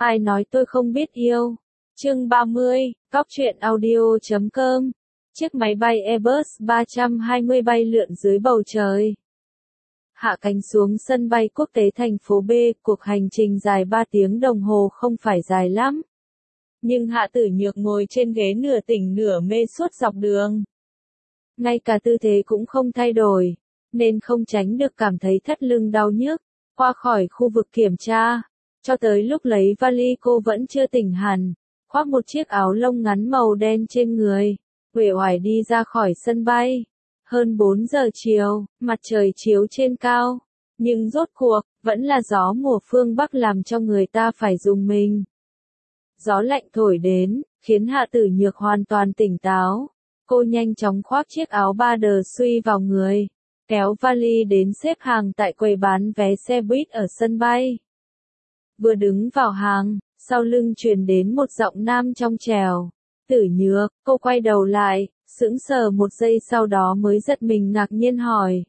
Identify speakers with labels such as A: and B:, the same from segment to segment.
A: Ai nói tôi không biết yêu? Chương 30, Góc truyện audio.com. Chiếc máy bay Airbus 320 bay lượn dưới bầu trời. Hạ cánh xuống sân bay quốc tế thành phố B, cuộc hành trình dài 3 tiếng đồng hồ không phải dài lắm. Nhưng Hạ Tử Nhược ngồi trên ghế nửa tỉnh nửa mê suốt dọc đường. Ngay cả tư thế cũng không thay đổi, nên không tránh được cảm thấy thắt lưng đau nhức. Qua khỏi khu vực kiểm tra, cho tới lúc lấy vali cô vẫn chưa tỉnh hẳn, khoác một chiếc áo lông ngắn màu đen trên người, uể oải đi ra khỏi sân bay. Hơn 4 giờ chiều, mặt trời chiếu trên cao, nhưng rốt cuộc, vẫn là gió mùa phương Bắc làm cho người ta phải rùng mình. Gió lạnh thổi đến, khiến Hạ Tử Nhược hoàn toàn tỉnh táo. Cô nhanh chóng khoác chiếc áo ba đờ suy vào người, kéo vali đến xếp hàng tại quầy bán vé xe buýt ở sân bay. Vừa đứng vào hàng, sau lưng truyền đến một giọng nam trong trẻo. Tử Nhược, cô quay đầu lại, sững sờ một giây sau đó mới giật mình ngạc nhiên hỏi.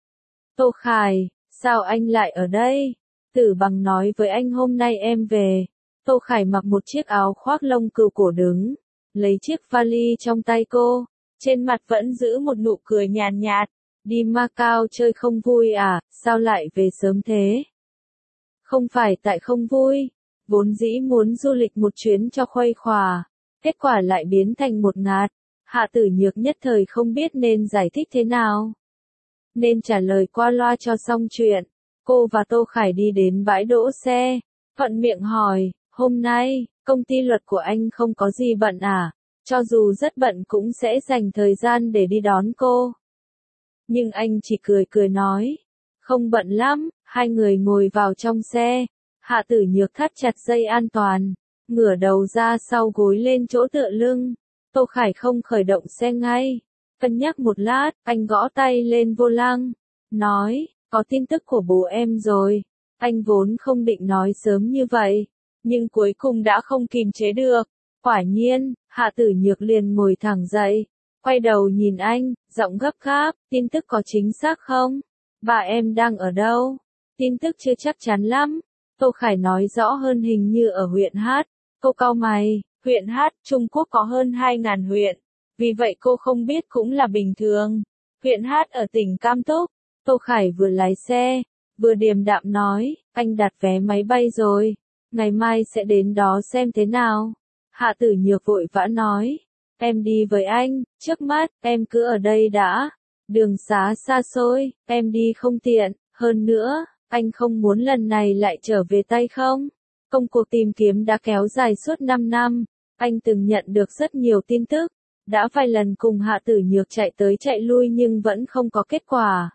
A: Tô Khải, sao anh lại ở đây? Tử Bằng nói với anh hôm nay em về. Tô Khải mặc một chiếc áo khoác lông cừu cổ đứng, lấy chiếc vali trong tay cô, trên mặt vẫn giữ một nụ cười nhàn nhạt. Đi Macau chơi không vui à, sao lại về sớm thế? Không phải tại không vui, vốn dĩ muốn du lịch một chuyến cho khuây khỏa, kết quả lại biến thành một ngạt. Hạ Tử Nhược nhất thời không biết nên giải thích thế nào, nên trả lời qua loa cho xong chuyện. Cô và Tô Khải đi đến bãi đỗ xe, thuận miệng hỏi, hôm nay, công ty luật của anh không có gì bận à? Cho dù rất bận cũng sẽ dành thời gian để đi đón cô. Nhưng anh chỉ cười cười nói, không bận lắm. Hai người ngồi vào trong xe, Hạ Tử Nhược thắt chặt dây an toàn, ngửa đầu ra sau gối lên chỗ tựa lưng. Tô Khải không khởi động xe ngay, cân nhắc một lát, anh gõ tay lên vô lăng, nói, có tin tức của bố em rồi. Anh vốn không định nói sớm như vậy, nhưng cuối cùng đã không kìm chế được. Quả nhiên, Hạ Tử Nhược liền ngồi thẳng dậy, quay đầu nhìn anh, giọng gấp gáp, tin tức có chính xác không? Bà em đang ở đâu? Tin tức chưa chắc chắn lắm. Tô Khải nói rõ hơn, hình như ở huyện Hát. Cô cau mày, huyện Hát, Trung Quốc có hơn 2.000 huyện. Vì vậy cô không biết cũng là bình thường. Huyện Hát ở tỉnh Cam Túc. Tô Khải vừa lái xe, vừa điềm đạm nói, anh đặt vé máy bay rồi. Ngày mai sẽ đến đó xem thế nào. Hạ Tử Nhược vội vã nói, em đi với anh, trước mắt, em cứ ở đây đã. Đường xá xa xôi, em đi không tiện, hơn nữa, anh không muốn lần này lại trở về tay không? Công cuộc tìm kiếm đã kéo dài suốt 5 năm, anh từng nhận được rất nhiều tin tức, đã vài lần cùng Hạ Tử Nhược chạy tới chạy lui nhưng vẫn không có kết quả.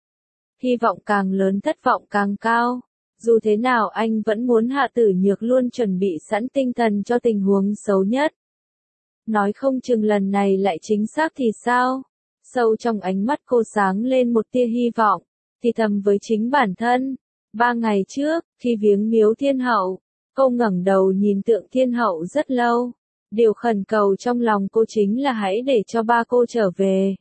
A: Hy vọng càng lớn thất vọng càng cao. Dù thế nào anh vẫn muốn Hạ Tử Nhược luôn chuẩn bị sẵn tinh thần cho tình huống xấu nhất. Nói không chừng lần này lại chính xác thì sao? Sâu trong ánh mắt cô sáng lên một tia hy vọng, thì thầm với chính bản thân. 3 ngày trước, khi viếng miếu Thiên Hậu, cô ngẩng đầu nhìn tượng Thiên Hậu rất lâu. Điều khẩn cầu trong lòng cô chính là hãy để cho ba cô trở về.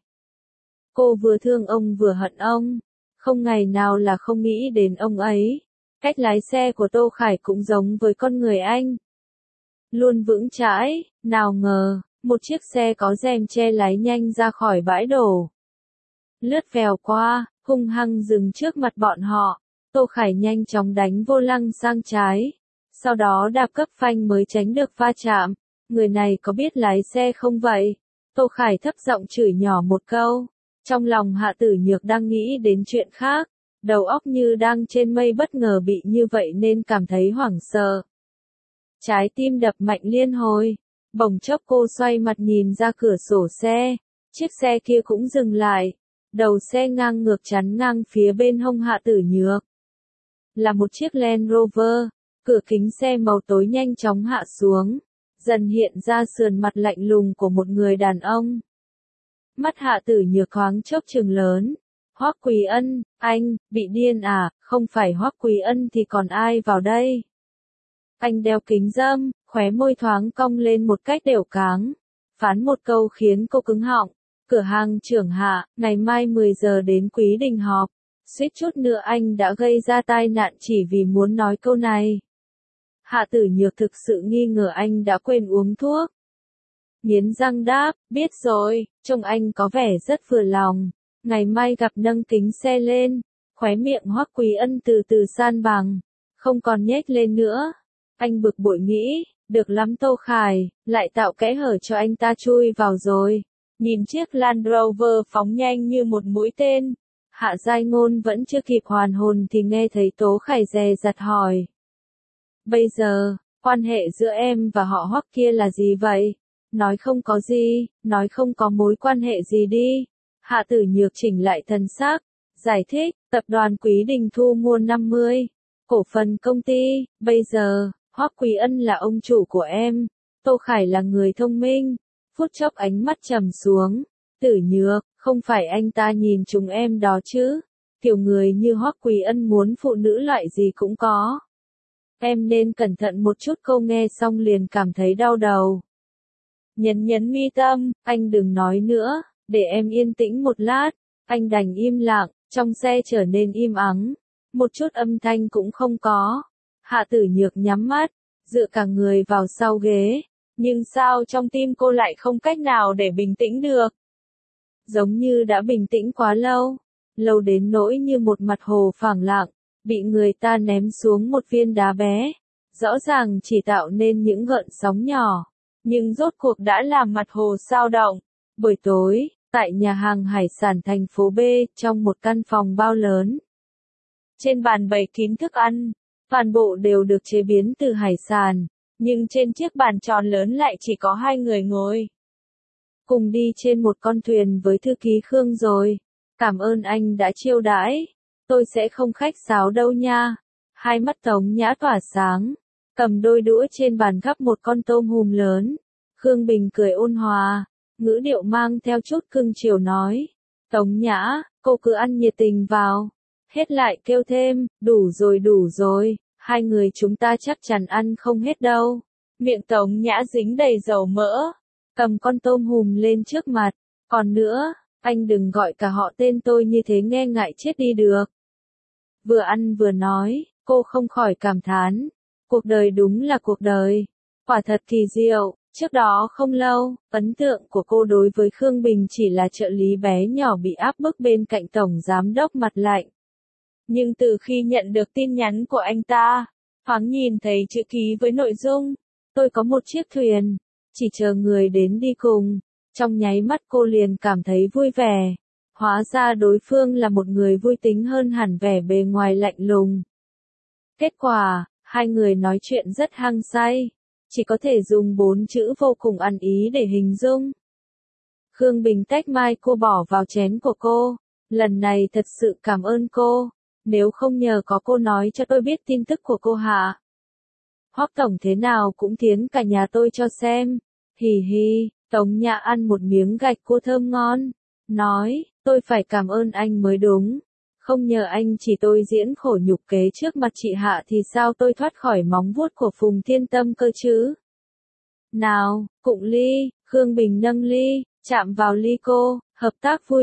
A: Cô vừa thương ông vừa hận ông, không ngày nào là không nghĩ đến ông ấy. Cách lái xe của Tô Khải cũng giống với con người anh. Luôn vững chãi, nào ngờ, một chiếc xe có rèm che lái nhanh ra khỏi bãi đổ. Lướt vèo qua, hung hăng dừng trước mặt bọn họ. Tô Khải nhanh chóng đánh vô lăng sang trái, sau đó đạp cấp phanh mới tránh được va chạm. Người này có biết lái xe không vậy? Tô Khải thấp giọng chửi nhỏ một câu. Trong lòng Hạ Tử Nhược đang nghĩ đến chuyện khác, đầu óc như đang trên mây, bất ngờ bị như vậy nên cảm thấy hoảng sợ. Trái tim đập mạnh liên hồi, bỗng chốc cô xoay mặt nhìn ra cửa sổ xe, chiếc xe kia cũng dừng lại, đầu xe ngang ngược chắn ngang phía bên hông Hạ Tử Nhược. Là một chiếc Land Rover, cửa kính xe màu tối nhanh chóng hạ xuống, dần hiện ra sườn mặt lạnh lùng của một người đàn ông. Mắt Hạ Tử Nhược thoáng chốc trừng lớn. Hoắc Quý Ân, anh, bị điên à, không phải Hoắc Quý Ân thì còn ai vào đây? Anh đeo kính râm, khóe môi thoáng cong lên một cách đều cáng, phán một câu khiến cô cứng họng. Cửa hàng trưởng Hạ, ngày mai 10 giờ đến Quý Đình họp. Suýt chút nữa anh đã gây ra tai nạn chỉ vì muốn nói câu này. Hạ Tử Nhược thực sự nghi ngờ anh đã quên uống thuốc. Nghiến răng đáp, biết rồi, trông anh có vẻ rất vừa lòng. Ngày mai gặp nâng kính xe lên, khóe miệng Hoắc Quý Ân từ từ san bằng, không còn nhếch lên nữa. Anh bực bội nghĩ, được lắm Tô Khải, lại tạo kẽ hở cho anh ta chui vào rồi. Nhìn chiếc Land Rover phóng nhanh như một mũi tên. Hạ Giai Ngôn vẫn chưa kịp hoàn hồn thì nghe thấy Tố Khải dè dặt hỏi. Bây giờ, quan hệ giữa em và họ Hoắc kia là gì vậy? Nói không có gì, nói không có mối quan hệ gì đi. Hạ Tử Nhược chỉnh lại thần sắc, giải thích, tập đoàn Quý Đình thu mua 50 cổ phần công ty, bây giờ, Hoắc Quý Ân là ông chủ của em, Tô Khải là người thông minh. Phút chốc ánh mắt trầm xuống, Tử Nhược, không phải anh ta nhìn chúng em đó chứ, kiểu người như Hoắc Quý Ân muốn phụ nữ loại gì cũng có. Em nên cẩn thận một chút. Câu nghe xong liền cảm thấy đau đầu. Nhấn mi tâm, anh đừng nói nữa, để em yên tĩnh một lát. Anh đành im lặng, trong xe trở nên im ắng, một chút âm thanh cũng không có. Hạ Tử Nhược nhắm mắt, dựa cả người vào sau ghế, nhưng sao trong tim cô lại không cách nào để bình tĩnh được. Giống như đã bình tĩnh quá lâu, lâu đến nỗi như một mặt hồ phẳng lặng, bị người ta ném xuống một viên đá bé, rõ ràng chỉ tạo nên những gợn sóng nhỏ, nhưng rốt cuộc đã làm mặt hồ sao động. Buổi tối, tại nhà hàng hải sản thành phố B, trong một căn phòng bao lớn. Trên bàn bày kín thức ăn, toàn bộ đều được chế biến từ hải sản, nhưng trên chiếc bàn tròn lớn lại chỉ có 2 người ngồi. Cùng đi trên một con thuyền với thư ký Khương rồi. Cảm ơn anh đã chiêu đãi. Tôi sẽ không khách sáo đâu nha. Hai mắt Tống Nhã tỏa sáng, cầm đôi đũa trên bàn gắp một con tôm hùm lớn. Khương Bình cười ôn hòa, ngữ điệu mang theo chút cưng chiều nói. Tống Nhã, cô cứ ăn nhiệt tình vào. Hết lại kêu thêm, đủ rồi, 2 người chúng ta chắc chắn ăn không hết đâu. Miệng Tống Nhã dính đầy dầu mỡ, cầm con tôm hùm lên trước mặt. Còn nữa, anh đừng gọi cả họ tên tôi như thế nghe ngại chết đi được. Vừa ăn vừa nói, cô không khỏi cảm thán. Cuộc đời đúng là cuộc đời. Quả thật kỳ diệu. Trước đó không lâu, ấn tượng của cô đối với Khương Bình chỉ là trợ lý bé nhỏ bị áp bức bên cạnh tổng giám đốc mặt lạnh. Nhưng từ khi nhận được tin nhắn của anh ta, thoáng nhìn thấy chữ ký với nội dung, tôi có một chiếc thuyền, chỉ chờ người đến đi cùng. Trong nháy mắt cô liền cảm thấy vui vẻ. Hóa ra đối phương là một người vui tính hơn hẳn vẻ bề ngoài lạnh lùng. Kết quả, 2 người nói chuyện rất hăng say. Chỉ có thể dùng 4 chữ vô cùng ăn ý để hình dung. Khương Bình tách mai cô bỏ vào chén của cô. Lần này thật sự cảm ơn cô. Nếu không nhờ có cô nói cho tôi biết tin tức của cô hả? Hoắc tổng thế nào cũng thiến cả nhà tôi cho xem. Hì hì, Tống Nhã ăn một miếng gạch cua thơm ngon. Nói, tôi phải cảm ơn anh mới đúng. Không nhờ anh chỉ tôi diễn khổ nhục kế trước mặt chị Hạ thì sao tôi thoát khỏi móng vuốt của Phùng Thiên Tâm cơ chứ? Nào, cụng ly, Khương Bình nâng ly, chạm vào ly cô, hợp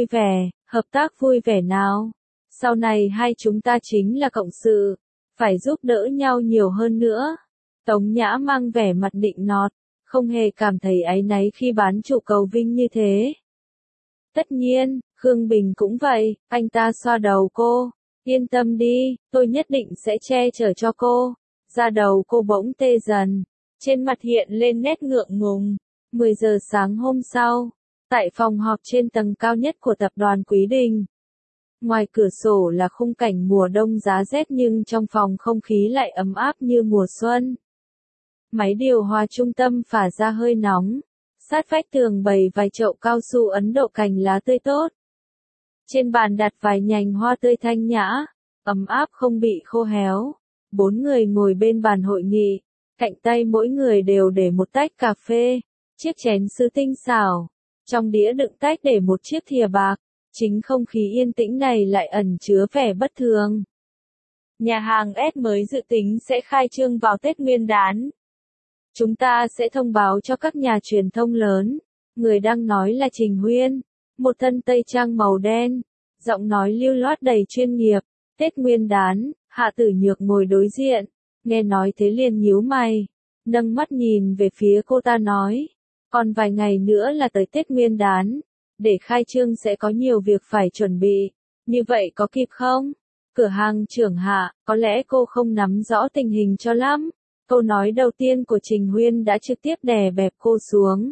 A: tác vui vẻ nào. Sau này hai chúng ta chính là cộng sự, phải giúp đỡ nhau nhiều hơn nữa. Tống Nhã mang vẻ mặt nịnh nọt, không hề cảm thấy áy náy khi bán trụ cầu vinh như thế. Tất nhiên, Khương Bình cũng vậy, anh ta xoa đầu cô. Yên tâm đi, tôi nhất định sẽ che chở cho cô. Da đầu cô bỗng tê dần, trên mặt hiện lên nét ngượng ngùng. 10 giờ sáng hôm sau, tại phòng họp trên tầng cao nhất của tập đoàn Quý Đình. Ngoài cửa sổ là khung cảnh mùa đông giá rét nhưng trong phòng không khí lại ấm áp như mùa xuân. Máy điều hòa trung tâm phả ra hơi nóng. Sát vách tường bày vài chậu cao su Ấn Độ cành lá tươi tốt. Trên bàn đặt vài nhành hoa tươi thanh nhã, ấm áp không bị khô héo. 4 người ngồi bên bàn hội nghị, cạnh tay mỗi người đều để một tách cà phê, chiếc chén sứ tinh xảo. Trong đĩa đựng tách để một chiếc thìa bạc, chính không khí yên tĩnh này lại ẩn chứa vẻ bất thường. Nhà hàng S mới dự tính sẽ khai trương vào Tết Nguyên đán. Chúng ta sẽ thông báo cho các nhà truyền thông lớn. Người đang nói là Trình Huyên, một thân tây trang màu đen, giọng nói lưu loát đầy chuyên nghiệp. Tết Nguyên đán, Hạ Tử Nhược ngồi đối diện, nghe nói thế liền nhíu mày, nâng mắt nhìn về phía cô ta nói, còn vài ngày nữa là tới Tết Nguyên đán, để khai trương sẽ có nhiều việc phải chuẩn bị, như vậy có kịp không? Cửa hàng trưởng Hạ, có lẽ cô không nắm rõ tình hình cho lắm. Câu nói đầu tiên của Trình Huyên đã trực tiếp đè bẹp cô xuống.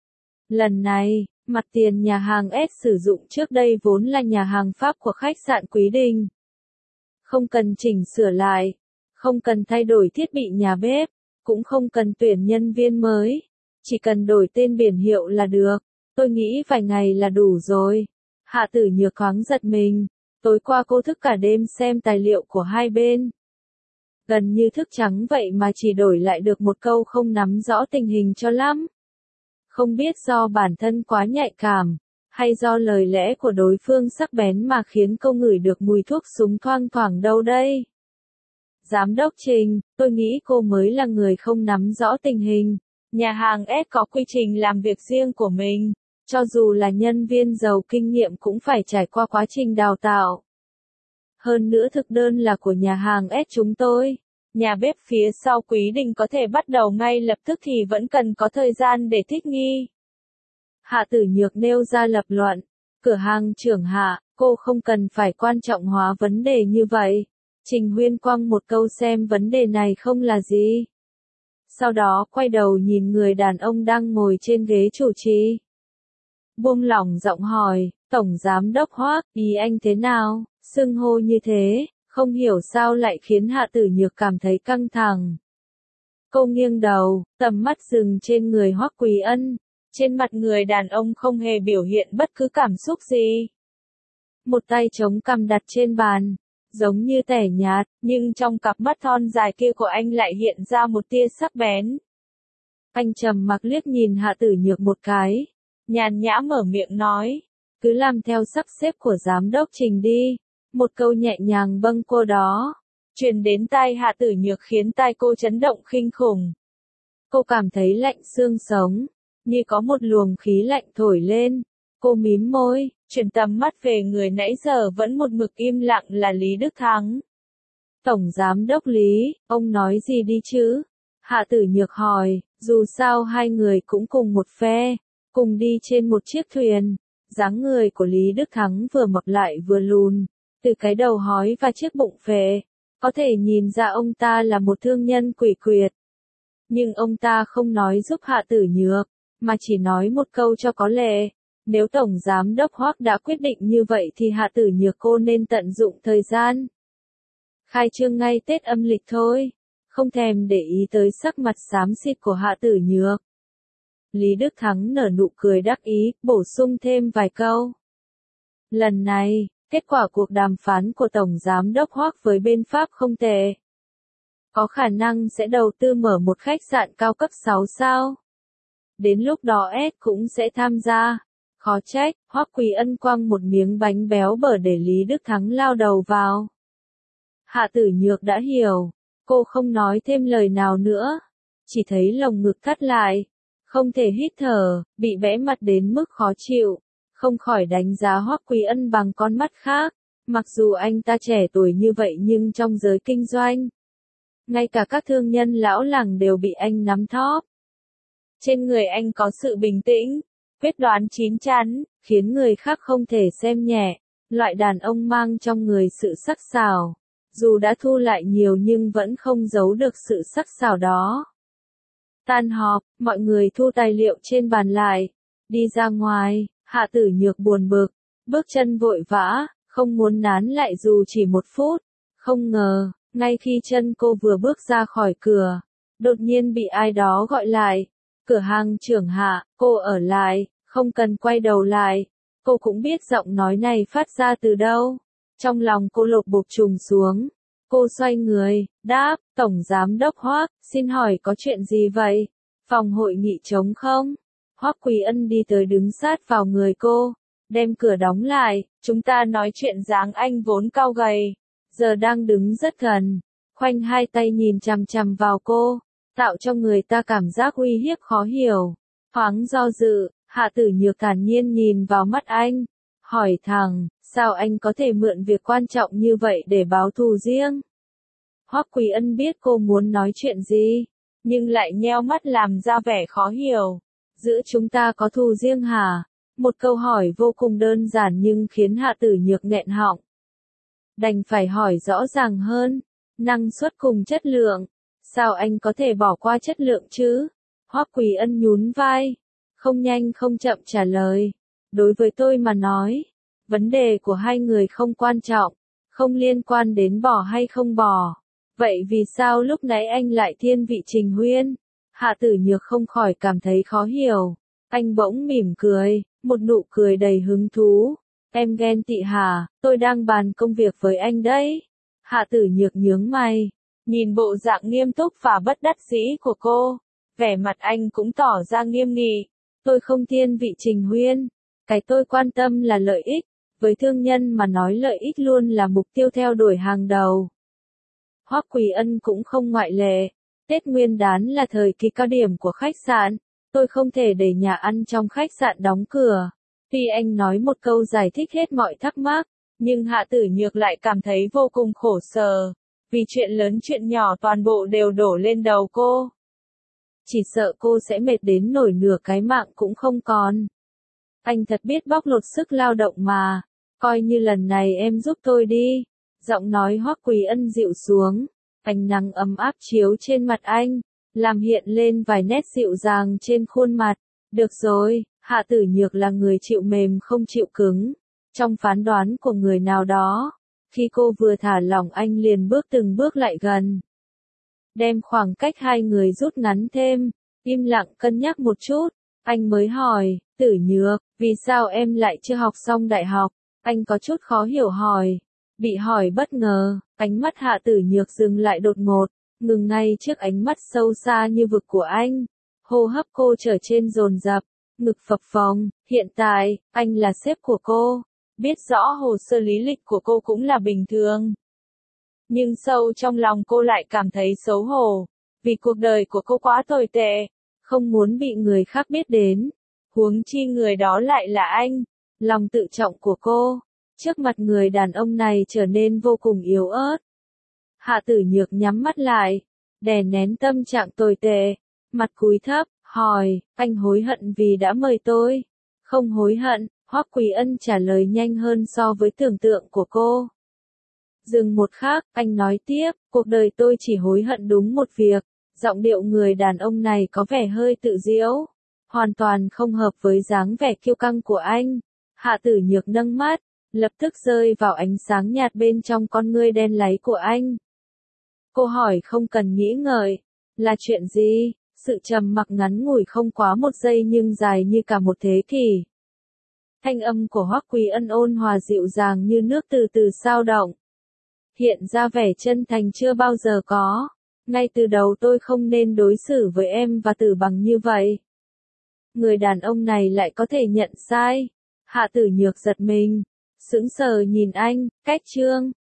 A: Lần này, mặt tiền nhà hàng S sử dụng trước đây vốn là nhà hàng Pháp của khách sạn Quý Đình. Không cần chỉnh sửa lại, không cần thay đổi thiết bị nhà bếp, cũng không cần tuyển nhân viên mới, chỉ cần đổi tên biển hiệu là được. Tôi nghĩ vài ngày là đủ rồi. Hạ Tử Nhược thoáng giật mình, tối qua cô thức cả đêm xem tài liệu của hai bên. Gần như thức trắng vậy mà chỉ đổi lại được một câu không nắm rõ tình hình cho lắm. Không biết do bản thân quá nhạy cảm, hay do lời lẽ của đối phương sắc bén mà khiến cô ngửi được mùi thuốc súng thoang thoảng đâu đây. Giám đốc Trình, tôi nghĩ cô mới là người không nắm rõ tình hình. Nhà hàng S có quy trình làm việc riêng của mình, cho dù là nhân viên giàu kinh nghiệm cũng phải trải qua quá trình đào tạo. Hơn nữa thực đơn là của nhà hàng S chúng tôi. Nhà bếp phía sau Quý Đình có thể bắt đầu ngay lập tức thì vẫn cần có thời gian để thích nghi. Hạ Tử Nhược nêu ra lập luận. Cửa hàng trưởng Hạ, cô không cần phải quan trọng hóa vấn đề như vậy. Trình Huyên quăng một câu xem vấn đề này không là gì. Sau đó quay đầu nhìn người đàn ông đang ngồi trên ghế chủ trì. Buông lỏng giọng hỏi, Tổng Giám đốc Hoác, ý anh thế nào? Xưng hô như thế, không hiểu sao lại khiến Hạ Tử Nhược cảm thấy căng thẳng. Cô nghiêng đầu, tầm mắt dừng trên người Hoắc Quý Ân. Trên mặt người đàn ông không hề biểu hiện bất cứ cảm xúc gì. Một tay chống cằm đặt trên bàn, giống như tẻ nhạt, nhưng trong cặp mắt thon dài kia của anh lại hiện ra một tia sắc bén. Anh trầm mặc liếc nhìn Hạ Tử Nhược một cái, nhàn nhã mở miệng nói, cứ làm theo sắp xếp của giám đốc Trình đi. Một câu nhẹ nhàng bâng cô đó, truyền đến tai Hạ Tử Nhược khiến tai cô chấn động kinh khủng. Cô cảm thấy lạnh xương sống, như có một luồng khí lạnh thổi lên. Cô mím môi, chuyển tầm mắt về người nãy giờ vẫn một mực im lặng là Lý Đức Thắng. Tổng Giám đốc Lý, ông nói gì đi chứ? Hạ Tử Nhược hỏi, dù sao hai người cũng cùng một phe, cùng đi trên một chiếc thuyền. Dáng người của Lý Đức Thắng vừa mập lại vừa lùn, từ cái đầu hói và chiếc bụng phệ, có thể nhìn ra ông ta là một thương nhân quỷ quyệt. Nhưng ông ta không nói giúp Hạ Tử Nhược, mà chỉ nói một câu cho có lệ. Nếu Tổng Giám đốc Hoắc đã quyết định như vậy thì Hạ Tử Nhược cô nên tận dụng thời gian. Khai trương ngay Tết âm lịch thôi, không thèm để ý tới sắc mặt xám xịt của Hạ Tử Nhược. Lý Đức Thắng nở nụ cười đắc ý, bổ sung thêm vài câu. Lần này, kết quả cuộc đàm phán của Tổng Giám đốc Hoắc với bên Pháp không tệ. Có khả năng sẽ đầu tư mở một khách sạn cao cấp 6 sao. Đến lúc đó S cũng sẽ tham gia. Khó trách, Hoắc Quý Ân quăng một miếng bánh béo bở để Lý Đức Thắng lao đầu vào. Hạ Tử Nhược đã hiểu, cô không nói thêm lời nào nữa, chỉ thấy lồng ngực thắt lại, không thể hít thở, bị bẽ mặt đến mức khó chịu, không khỏi đánh giá Hoắc Quý Ân bằng con mắt khác, mặc dù anh ta trẻ tuổi như vậy nhưng trong giới kinh doanh, ngay cả các thương nhân lão làng đều bị anh nắm thóp. Trên người anh có sự bình tĩnh, quyết đoán chín chắn, khiến người khác không thể xem nhẹ. Loại đàn ông mang trong người sự sắc sảo, dù đã thu lại nhiều nhưng vẫn không giấu được sự sắc sảo đó. Tan họp, mọi người thu tài liệu trên bàn lại, đi ra ngoài. Hạ Tử Nhược buồn bực, bước chân vội vã, không muốn nán lại dù chỉ một phút. Không ngờ, ngay khi chân cô vừa bước ra khỏi cửa, đột nhiên bị ai đó gọi lại. Cửa hàng trưởng Hạ, cô ở lại, không cần quay đầu lại. Cô cũng biết giọng nói này phát ra từ đâu. Trong lòng cô lột bột trùng xuống. Cô xoay người, đáp, Tổng Giám đốc Hoắc, xin hỏi có chuyện gì vậy? Phòng hội nghị trống không? Hoắc Quý Ân đi tới đứng sát vào người cô, đem cửa đóng lại. Chúng ta nói chuyện dáng anh vốn cao gầy, giờ đang đứng rất gần, khoanh hai tay nhìn chằm chằm vào cô, tạo cho người ta cảm giác uy hiếp khó hiểu. Thoáng do dự, Hạ Tử Nhược thản nhiên nhìn vào mắt anh, hỏi thẳng, sao anh có thể mượn việc quan trọng như vậy để báo thù riêng? Hoắc Quý Ân biết cô muốn nói chuyện gì, nhưng lại nheo mắt làm ra vẻ khó hiểu. Giữa chúng ta có thù riêng hả? Một câu hỏi vô cùng đơn giản nhưng khiến Hạ Tử Nhược nghẹn họng. Đành phải hỏi rõ ràng hơn. Năng suất cùng chất lượng. Sao anh có thể bỏ qua chất lượng chứ? Hoắc Quý Ân nhún vai. Không nhanh không chậm trả lời. Đối với tôi mà nói, vấn đề của hai người không quan trọng, không liên quan đến bỏ hay không bỏ. Vậy vì sao lúc nãy anh lại thiên vị Trình Huyên? Hạ Tử Nhược không khỏi cảm thấy khó hiểu. Anh bỗng mỉm cười, một nụ cười đầy hứng thú. Em ghen tị hả? Tôi đang bàn công việc với anh đấy. Hạ Tử Nhược nhướng mày, nhìn bộ dạng nghiêm túc và bất đắc dĩ của cô. Vẻ mặt anh cũng tỏ ra nghiêm nghị. Tôi không thiên vị Trình Huyên. Cái tôi quan tâm là lợi ích. Với thương nhân mà nói lợi ích luôn là mục tiêu theo đuổi hàng đầu. Hoắc Quý Ân cũng không ngoại lệ. Tết Nguyên Đán là thời kỳ cao điểm của khách sạn. Tôi không thể để nhà ăn trong khách sạn đóng cửa. Tuy anh nói một câu giải thích hết mọi thắc mắc, nhưng Hạ Tử Nhược lại cảm thấy vô cùng khổ sở. Vì chuyện lớn chuyện nhỏ toàn bộ đều đổ lên đầu cô. Chỉ sợ cô sẽ mệt đến nổi nửa cái mạng cũng không còn. Anh thật biết bóc lột sức lao động mà. Coi như lần này em giúp tôi đi. Giọng nói Hoắc Quý Ân dịu xuống. Ánh nắng ấm áp chiếu trên mặt anh, làm hiện lên vài nét dịu dàng trên khuôn mặt. Được rồi, Hạ Tử Nhược là người chịu mềm không chịu cứng. Trong phán đoán của người nào đó, khi cô vừa thả lỏng anh liền bước từng bước lại gần. Đem khoảng cách hai người rút ngắn thêm, im lặng cân nhắc một chút, anh mới hỏi, Tử Nhược, vì sao em lại chưa học xong đại học? Anh có chút khó hiểu hỏi. Bị hỏi bất ngờ, ánh mắt Hạ Tử Nhược dừng lại đột ngột, ngừng ngay trước ánh mắt sâu xa như vực của anh. Hô hấp cô trở trên dồn dập, ngực phập phồng. Hiện tại, anh là sếp của cô. Biết rõ hồ sơ lý lịch của cô cũng là bình thường. Nhưng sâu trong lòng cô lại cảm thấy xấu hổ. Vì cuộc đời của cô quá tồi tệ. Không muốn bị người khác biết đến. Huống chi người đó lại là anh. Lòng tự trọng của cô, trước mặt người đàn ông này trở nên vô cùng yếu ớt. Hạ Tử Nhược nhắm mắt lại, đè nén tâm trạng tồi tệ, mặt cúi thấp, hỏi, anh hối hận vì đã mời tôi? Không hối hận, Hoắc Quý Ân trả lời nhanh hơn so với tưởng tượng của cô. Dừng một khắc, anh nói tiếp, cuộc đời tôi chỉ hối hận đúng một việc. Giọng điệu người đàn ông này có vẻ hơi tự diễu, hoàn toàn không hợp với dáng vẻ kiêu căng của anh. Hạ Tử Nhược nâng mắt, lập tức rơi vào ánh sáng nhạt bên trong con ngươi đen láy của anh. Cô hỏi không cần nghĩ ngợi, là chuyện gì? Sự trầm mặc ngắn ngủi không quá một giây nhưng dài như cả một thế kỷ. Thanh âm của Hoắc Quý Ân ôn hòa dịu dàng như nước từ từ xao động. Hiện ra vẻ chân thành chưa bao giờ có. Ngay từ đầu tôi không nên đối xử với em và Tử Bằng như vậy. Người đàn ông này lại có thể nhận sai. Hạ Tử Nhược giật mình, sững sờ nhìn anh, cách chương.